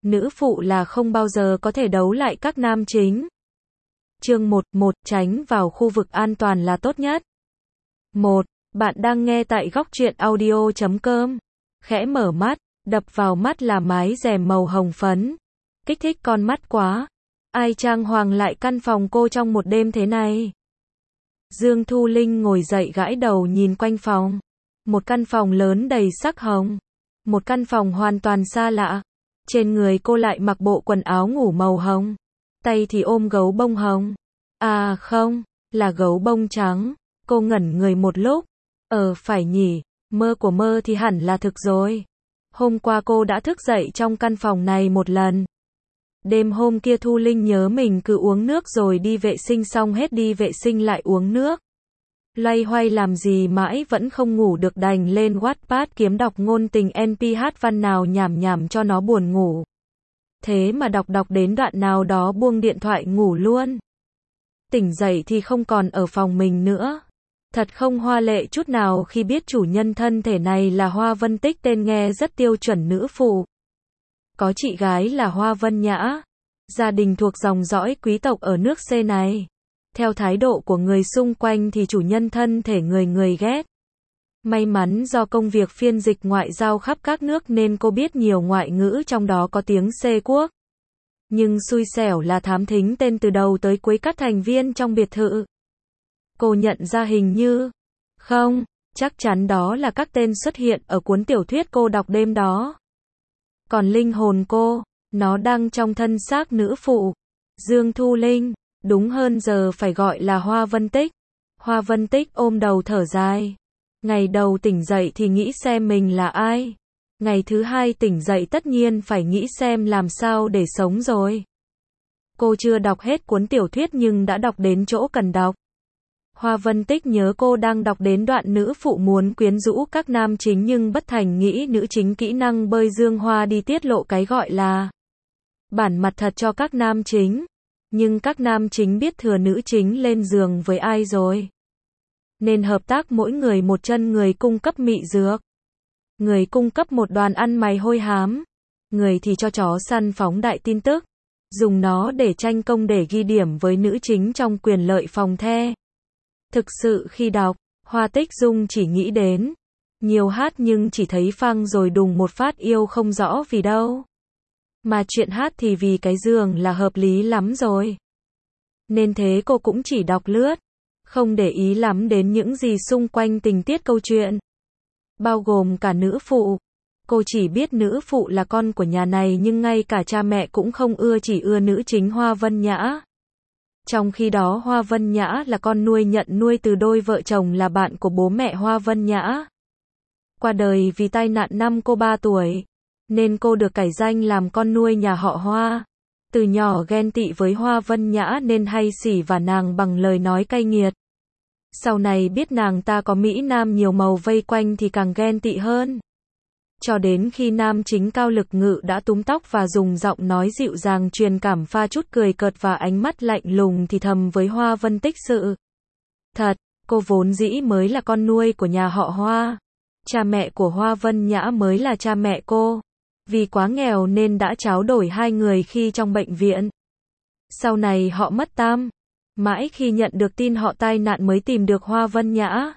nữ phụ là không bao giờ có thể đấu lại các nam chính. Chương 1, tránh vào khu vực an toàn là tốt nhất. 1. Bạn đang nghe tại góc truyện audio.com. Khẽ mở mắt, đập vào mắt là mái rèm màu hồng phấn. Kích thích con mắt quá. Ai trang hoàng lại căn phòng cô trong một đêm thế này? Dương Thu Linh ngồi dậy gãi đầu nhìn quanh phòng. Một căn phòng lớn đầy sắc hồng. Một căn phòng hoàn toàn xa lạ. Trên người cô lại mặc bộ quần áo ngủ màu hồng. Tay thì ôm gấu bông hồng. À không, là gấu bông trắng. Cô ngẩn người một lúc. Phải nhỉ, mơ của mơ thì hẳn là thực rồi. Hôm qua cô đã thức dậy trong căn phòng này một lần. Đêm hôm kia Thu Linh nhớ mình cứ uống nước rồi đi vệ sinh, xong hết đi vệ sinh lại uống nước. Loay hoay làm gì mãi vẫn không ngủ được, đành lên Wattpad kiếm đọc ngôn tình NPH văn nào nhảm nhảm cho nó buồn ngủ. Thế mà đọc đến đoạn nào đó buông điện thoại ngủ luôn. Tỉnh dậy thì không còn ở phòng mình nữa. Thật không hoa lệ chút nào khi biết chủ nhân thân thể này là Hoa Vân Tích, tên nghe rất tiêu chuẩn nữ phụ. Có chị gái là Hoa Vân Nhã. Gia đình thuộc dòng dõi quý tộc ở nước C này. Theo thái độ của người xung quanh thì chủ nhân thân thể người ghét. May mắn do công việc phiên dịch ngoại giao khắp các nước nên cô biết nhiều ngoại ngữ, trong đó có tiếng C quốc. Nhưng xui xẻo là thám thính tên từ đầu tới cuối các thành viên trong biệt thự. Cô nhận ra hình như, không, chắc chắn đó là các tên xuất hiện ở cuốn tiểu thuyết cô đọc đêm đó. Còn linh hồn cô, nó đang trong thân xác nữ phụ, Dương Thu Linh, đúng hơn giờ phải gọi là Hoa Vân Tích. Hoa Vân Tích ôm đầu thở dài. Ngày đầu tỉnh dậy thì nghĩ xem mình là ai. Ngày thứ hai tỉnh dậy tất nhiên phải nghĩ xem làm sao để sống rồi. Cô chưa đọc hết cuốn tiểu thuyết nhưng đã đọc đến chỗ cần đọc. Hoa Vân Tích nhớ cô đang đọc đến đoạn nữ phụ muốn quyến rũ các nam chính nhưng bất thành nghĩ nữ chính kỹ năng bơi dương hoa đi tiết lộ cái gọi là bản mặt thật cho các nam chính. Nhưng các nam chính biết thừa nữ chính lên giường với ai rồi. Nên hợp tác mỗi người một chân, người cung cấp mị dược. Người cung cấp một đoàn ăn mày hôi hám. Người thì cho chó săn phóng đại tin tức. Dùng nó để tranh công để ghi điểm với nữ chính trong quyền lợi phòng the. Thực sự khi đọc, Hoa Tích Dung chỉ nghĩ đến nhiều hát nhưng chỉ thấy phăng rồi đùng một phát yêu không rõ vì đâu. Mà chuyện hát thì vì cái giường là hợp lý lắm rồi. Nên thế cô cũng chỉ đọc lướt, không để ý lắm đến những gì xung quanh tình tiết câu chuyện. Bao gồm cả nữ phụ. Cô chỉ biết nữ phụ là con của nhà này nhưng ngay cả cha mẹ cũng không ưa, chỉ ưa nữ chính Hoa Vân Nhã. Trong khi đó Hoa Vân Nhã là con nuôi nhận nuôi từ đôi vợ chồng là bạn của bố mẹ Hoa Vân Nhã. Qua đời vì tai nạn năm cô 3 tuổi. Nên cô được cải danh làm con nuôi nhà họ Hoa. Từ nhỏ ghen tị với Hoa Vân Nhã nên hay xỉ vả nàng bằng lời nói cay nghiệt. Sau này biết nàng ta có mỹ nam nhiều màu vây quanh thì càng ghen tị hơn. Cho đến khi nam chính Cao Lực Ngự đã túm tóc và dùng giọng nói dịu dàng truyền cảm pha chút cười cợt và ánh mắt lạnh lùng thì thầm với Hoa Vân Tích sự thật, cô vốn dĩ mới là con nuôi của nhà họ Hoa. Cha mẹ của Hoa Vân Nhã mới là cha mẹ cô. Vì quá nghèo nên đã tráo đổi hai người khi trong bệnh viện. Sau này họ mất tăm. Mãi khi nhận được tin họ tai nạn mới tìm được Hoa Vân Nhã.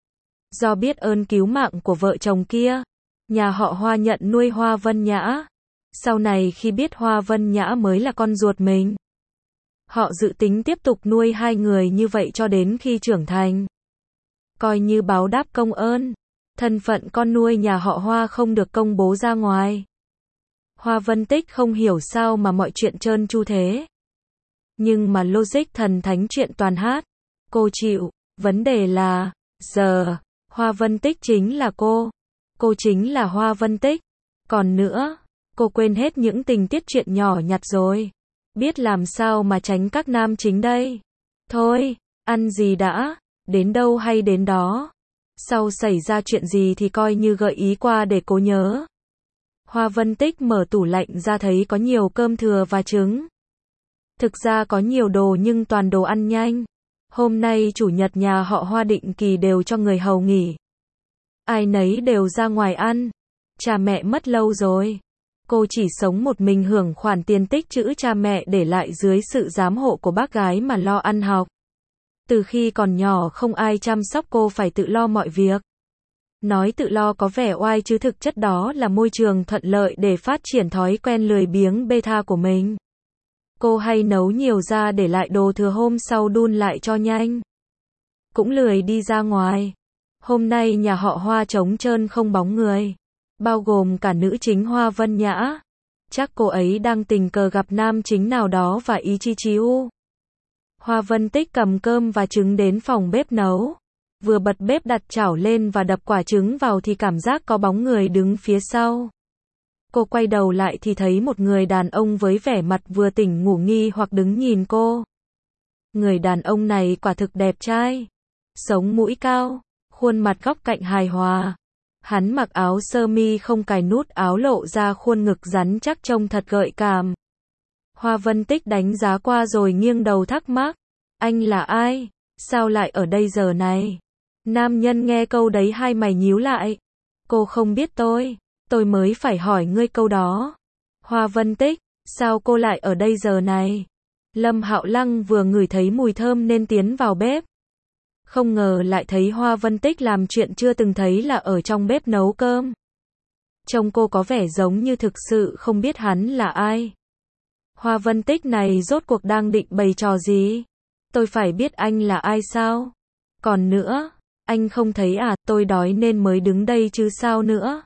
Do biết ơn cứu mạng của vợ chồng kia, nhà họ Hoa nhận nuôi Hoa Vân Nhã. Sau này khi biết Hoa Vân Nhã mới là con ruột mình, họ dự tính tiếp tục nuôi hai người như vậy cho đến khi trưởng thành. Coi như báo đáp công ơn, thân phận con nuôi nhà họ Hoa không được công bố ra ngoài. Hoa Vân Tích không hiểu sao mà mọi chuyện trơn tru thế. Nhưng mà logic thần thánh chuyện toàn hát. Cô chịu. Vấn đề là, giờ, Hoa Vân Tích chính là cô. Cô chính là Hoa Vân Tích. Còn nữa, cô quên hết những tình tiết chuyện nhỏ nhặt rồi. Biết làm sao mà tránh các nam chính đây. Thôi, ăn gì đã, đến đâu hay đến đó. Sau xảy ra chuyện gì thì coi như gợi ý qua để cô nhớ. Hoa Vân Tích mở tủ lạnh ra thấy có nhiều cơm thừa và trứng. Thực ra có nhiều đồ nhưng toàn đồ ăn nhanh. Hôm nay chủ nhật nhà họ Hoa định kỳ đều cho người hầu nghỉ. Ai nấy đều ra ngoài ăn. Cha mẹ mất lâu rồi. Cô chỉ sống một mình hưởng khoản tiền tích trữ cha mẹ để lại dưới sự giám hộ của bác gái mà lo ăn học. Từ khi còn nhỏ không ai chăm sóc cô phải tự lo mọi việc. Nói tự lo có vẻ oai chứ thực chất đó là môi trường thuận lợi để phát triển thói quen lười biếng beta của mình. Cô hay nấu nhiều ra để lại đồ thừa hôm sau đun lại cho nhanh. Cũng lười đi ra ngoài. Hôm nay nhà họ Hoa trống trơn không bóng người. Bao gồm cả nữ chính Hoa Vân Nhã. Chắc cô ấy đang tình cờ gặp nam chính nào đó và ý chi chiu. Hoa Vân Tích cầm cơm và trứng đến phòng bếp nấu. Vừa bật bếp đặt chảo lên và đập quả trứng vào thì cảm giác có bóng người đứng phía sau. Cô quay đầu lại thì thấy một người đàn ông với vẻ mặt vừa tỉnh ngủ nghi hoặc đứng nhìn cô. Người đàn ông này quả thực đẹp trai. Sống mũi cao, khuôn mặt góc cạnh hài hòa. Hắn mặc áo sơ mi không cài nút áo lộ ra khuôn ngực rắn chắc trông thật gợi cảm. Hoa Vân Tích đánh giá qua rồi nghiêng đầu thắc mắc. Anh là ai? Sao lại ở đây giờ này? Nam nhân nghe câu đấy hai mày nhíu lại. Cô không biết tôi mới phải hỏi ngươi câu đó. Hoa Vân Tích, sao cô lại ở đây giờ này? Lâm Hạo Lăng vừa ngửi thấy mùi thơm nên tiến vào bếp. Không ngờ lại thấy Hoa Vân Tích làm chuyện chưa từng thấy là ở trong bếp nấu cơm. Trông cô có vẻ giống như thực sự không biết hắn là ai. Hoa Vân Tích này rốt cuộc đang định bày trò gì? Tôi phải biết anh là ai sao? Còn nữa, anh không thấy à, tôi đói nên mới đứng đây chứ sao nữa?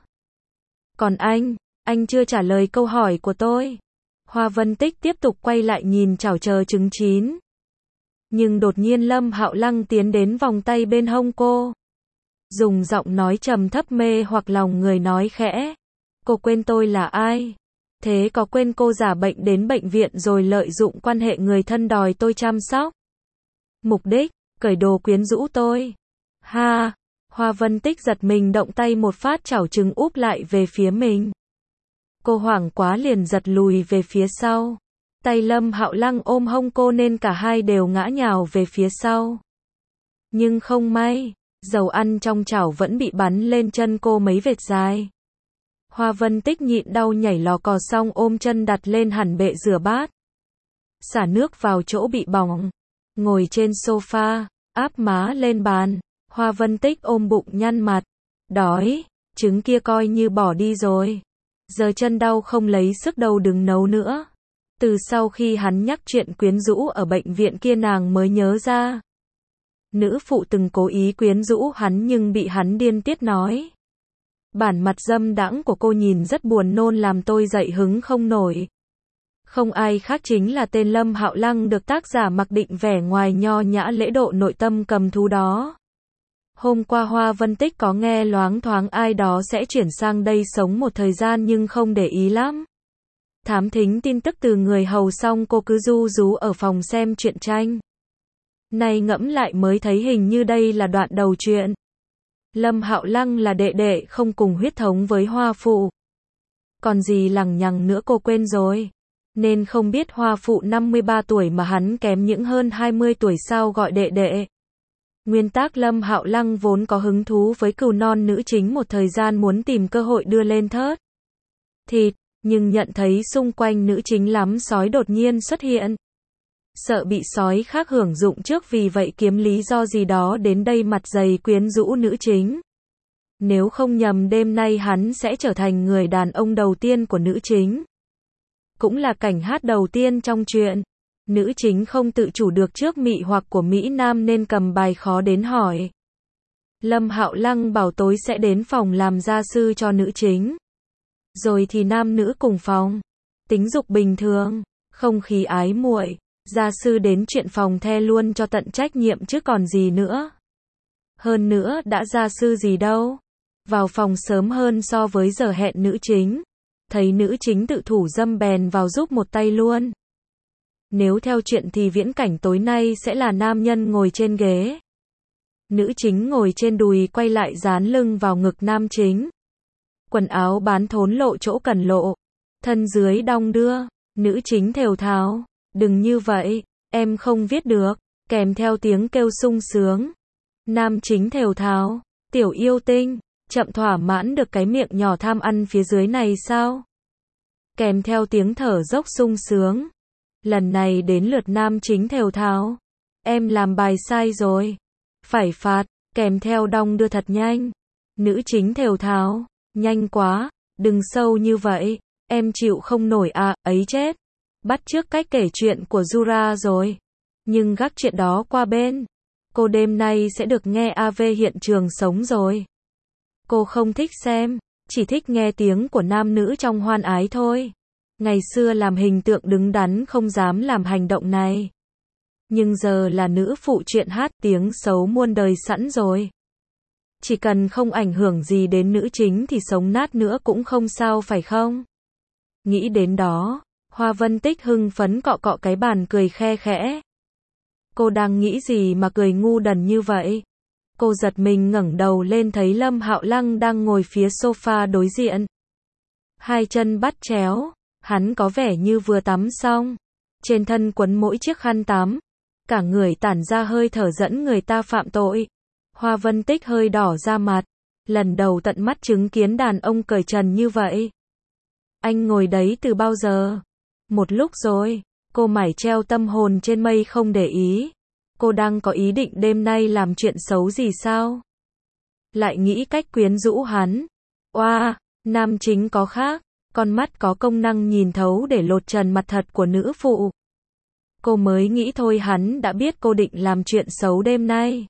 Còn anh chưa trả lời câu hỏi của tôi. Hoa Vân Tích tiếp tục quay lại nhìn chảo chờ trứng chín. Nhưng đột nhiên Lâm Hạo Lăng tiến đến vòng tay bên hông cô. Dùng giọng nói trầm thấp mê hoặc lòng người nói khẽ. Cô quên tôi là ai? Thế có quên cô giả bệnh đến bệnh viện rồi lợi dụng quan hệ người thân đòi tôi chăm sóc? Mục đích, cởi đồ quyến rũ tôi. Ha! Hoa Vân Tích giật mình động tay một phát chảo trứng úp lại về phía mình. Cô hoảng quá liền giật lùi về phía sau. Tay Lâm Hạo Lăng ôm hông cô nên cả hai đều ngã nhào về phía sau. Nhưng không may, dầu ăn trong chảo vẫn bị bắn lên chân cô mấy vệt dài. Hoa Vân Tích nhịn đau nhảy lò cò xong ôm chân đặt lên hẳn bệ rửa bát. Xả nước vào chỗ bị bỏng. Ngồi trên sofa, áp má lên bàn. Hoa Vân Tích ôm bụng nhăn mặt. Đói, trứng kia coi như bỏ đi rồi. Giờ chân đau không lấy sức đâu đừng nấu nữa. Từ sau khi hắn nhắc chuyện quyến rũ ở bệnh viện kia nàng mới nhớ ra. Nữ phụ từng cố ý quyến rũ hắn nhưng bị hắn điên tiết nói. Bản mặt dâm đãng của cô nhìn rất buồn nôn làm tôi dậy hứng không nổi. Không ai khác chính là tên Lâm Hạo Lăng được tác giả mặc định vẻ ngoài nho nhã lễ độ nội tâm cầm thú đó. Hôm qua Hoa Vân Tích có nghe loáng thoáng ai đó sẽ chuyển sang đây sống một thời gian nhưng không để ý lắm. Thám thính tin tức từ người hầu xong cô cứ ru rú ở phòng xem truyện tranh. Nay ngẫm lại mới thấy hình như đây là đoạn đầu truyện. Lâm Hạo Lăng là đệ đệ không cùng huyết thống với Hoa Phụ. Còn gì lằng nhằng nữa cô quên rồi. Nên không biết Hoa Phụ 53 tuổi mà hắn kém những hơn 20 tuổi sao gọi đệ đệ. Nguyên tác Lâm Hạo Lăng vốn có hứng thú với cừu non nữ chính một thời gian muốn tìm cơ hội đưa lên thớt thịt, nhưng nhận thấy xung quanh nữ chính lắm sói đột nhiên xuất hiện. Sợ bị sói khác hưởng dụng trước vì vậy kiếm lý do gì đó đến đây mặt dày quyến rũ nữ chính. Nếu không nhầm đêm nay hắn sẽ trở thành người đàn ông đầu tiên của nữ chính. Cũng là cảnh hát đầu tiên trong truyện. Nữ chính không tự chủ được trước mị hoặc của Mỹ Nam nên cầm bài khó đến hỏi. Lâm Hạo Lăng bảo tối sẽ đến phòng làm gia sư cho nữ chính. Rồi thì nam nữ cùng phòng. Tính dục bình thường, không khí ái muội, gia sư đến chuyện phòng the luôn cho tận trách nhiệm chứ còn gì nữa. Hơn nữa đã gia sư gì đâu. Vào phòng sớm hơn so với giờ hẹn nữ chính. Thấy nữ chính tự thủ dâm bèn vào giúp một tay luôn. Nếu theo chuyện thì viễn cảnh tối nay sẽ là nam nhân ngồi trên ghế. Nữ chính ngồi trên đùi quay lại dán lưng vào ngực nam chính. Quần áo bán thốn lộ chỗ cần lộ. Thân dưới đong đưa. Nữ chính thều thào. Đừng như vậy, em không viết được. Kèm theo tiếng kêu sung sướng. Nam chính thều thào. Tiểu yêu tinh, chậm thỏa mãn được cái miệng nhỏ tham ăn phía dưới này sao? kèm theo tiếng thở dốc sung sướng. Lần này đến lượt nam chính thều thào. Em làm bài sai rồi. Phải phạt, kèm theo đong đưa thật nhanh. Nữ chính thều thào, nhanh quá, đừng sâu như vậy, em chịu không nổi à, ấy chết. Bắt chước cách kể chuyện của Jura rồi. Nhưng gác chuyện đó qua bên. Cô đêm nay sẽ được nghe AV hiện trường sống rồi. Cô không thích xem, chỉ thích nghe tiếng của nam nữ trong hoan ái thôi. Ngày xưa làm hình tượng đứng đắn không dám làm hành động này. Nhưng giờ là nữ phụ truyện hát tiếng xấu muôn đời sẵn rồi. Chỉ cần không ảnh hưởng gì đến nữ chính thì sống nát nữa cũng không sao phải không? Nghĩ đến đó, Hoa Vân Tích hưng phấn cọ cọ cái bàn cười khe khẽ. Cô đang nghĩ gì mà cười ngu đần như vậy? Cô giật mình ngẩng đầu lên thấy Lâm Hạo Lăng đang ngồi phía sofa đối diện. Hai chân bắt chéo, hắn có vẻ như vừa tắm xong. Trên thân quấn mỗi chiếc khăn tắm. Cả người tản ra hơi thở dẫn người ta phạm tội. Hoa Vân Tích hơi đỏ ra mặt. Lần đầu tận mắt chứng kiến đàn ông cởi trần như vậy. Anh ngồi đấy từ bao giờ? Một lúc rồi. Cô mải treo tâm hồn trên mây không để ý. Cô đang có ý định đêm nay làm chuyện xấu gì sao? Lại nghĩ cách quyến rũ hắn. Oa, nam chính có khác. Con mắt có công năng nhìn thấu để lột trần mặt thật của nữ phụ. Cô mới nghĩ thôi hắn đã biết cô định làm chuyện xấu đêm nay.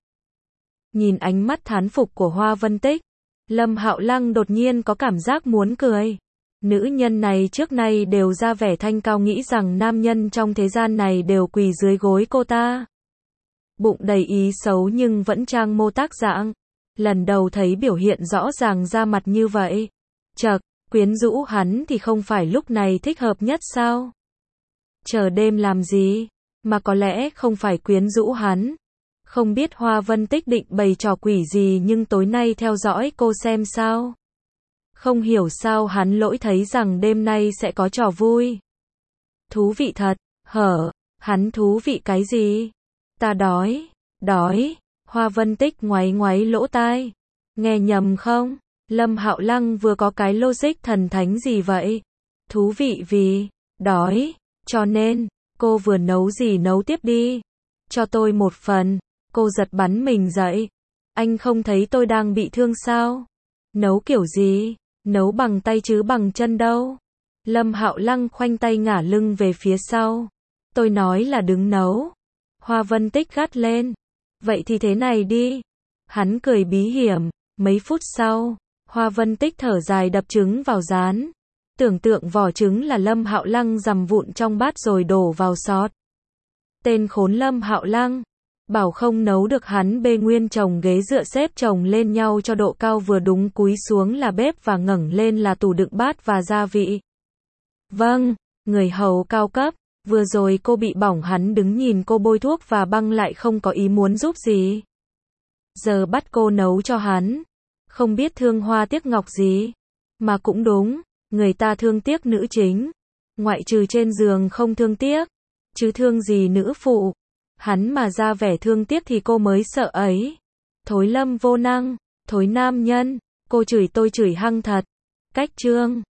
Nhìn ánh mắt thán phục của Hoa Vân Tích, Lâm Hạo Lăng đột nhiên có cảm giác muốn cười. Nữ nhân này trước nay đều ra vẻ thanh cao nghĩ rằng nam nhân trong thế gian này đều quỳ dưới gối cô ta. Bụng đầy ý xấu nhưng vẫn trang mô tác dạng. Lần đầu thấy biểu hiện rõ ràng ra mặt như vậy. Chậc, quyến rũ hắn thì không phải lúc này thích hợp nhất sao? Chờ đêm làm gì? Mà có lẽ không phải quyến rũ hắn. Không biết Hoa Vân Tích định bày trò quỷ gì nhưng tối nay theo dõi cô xem sao. Không hiểu sao hắn lỗi thấy rằng đêm nay sẽ có trò vui. Thú vị thật, hở, hắn thú vị cái gì? Ta đói, đói. Hoa Vân Tích ngoáy ngoáy lỗ tai. Nghe nhầm không? Lâm Hạo Lăng vừa có cái logic thần thánh gì vậy? Thú vị vì, đói, cho nên, cô vừa nấu gì nấu tiếp đi. Cho tôi một phần. Cô giật bắn mình dậy. Anh không thấy tôi đang bị thương sao? Nấu kiểu gì? Nấu bằng tay chứ bằng chân đâu. Lâm Hạo Lăng khoanh tay ngả lưng về phía sau. Tôi nói là đứng nấu. Hoa Vân Tích gắt lên. Vậy thì thế này đi. Hắn cười bí hiểm. Mấy phút sau, Hoa Vân Tích thở dài đập trứng vào rán. Tưởng tượng vỏ trứng là Lâm Hạo Lăng dằm vụn trong bát rồi đổ vào sọt. Tên khốn Lâm Hạo Lăng. Bảo không nấu được hắn bê nguyên chồng ghế dựa xếp chồng lên nhau cho độ cao vừa đúng, cúi xuống là bếp và ngẩng lên là tủ đựng bát và gia vị. Vâng, người hầu cao cấp, vừa rồi cô bị bỏng hắn đứng nhìn cô bôi thuốc và băng lại không có ý muốn giúp gì. Giờ bắt cô nấu cho hắn. Không biết thương hoa tiếc ngọc gì. Mà cũng đúng, người ta thương tiếc nữ chính. Ngoại trừ trên giường không thương tiếc. Chứ thương gì nữ phụ. Hắn mà ra vẻ thương tiếc thì cô mới sợ ấy. Thối Lâm vô năng, thối nam nhân, cô chửi tôi chửi hăng thật. Cách chương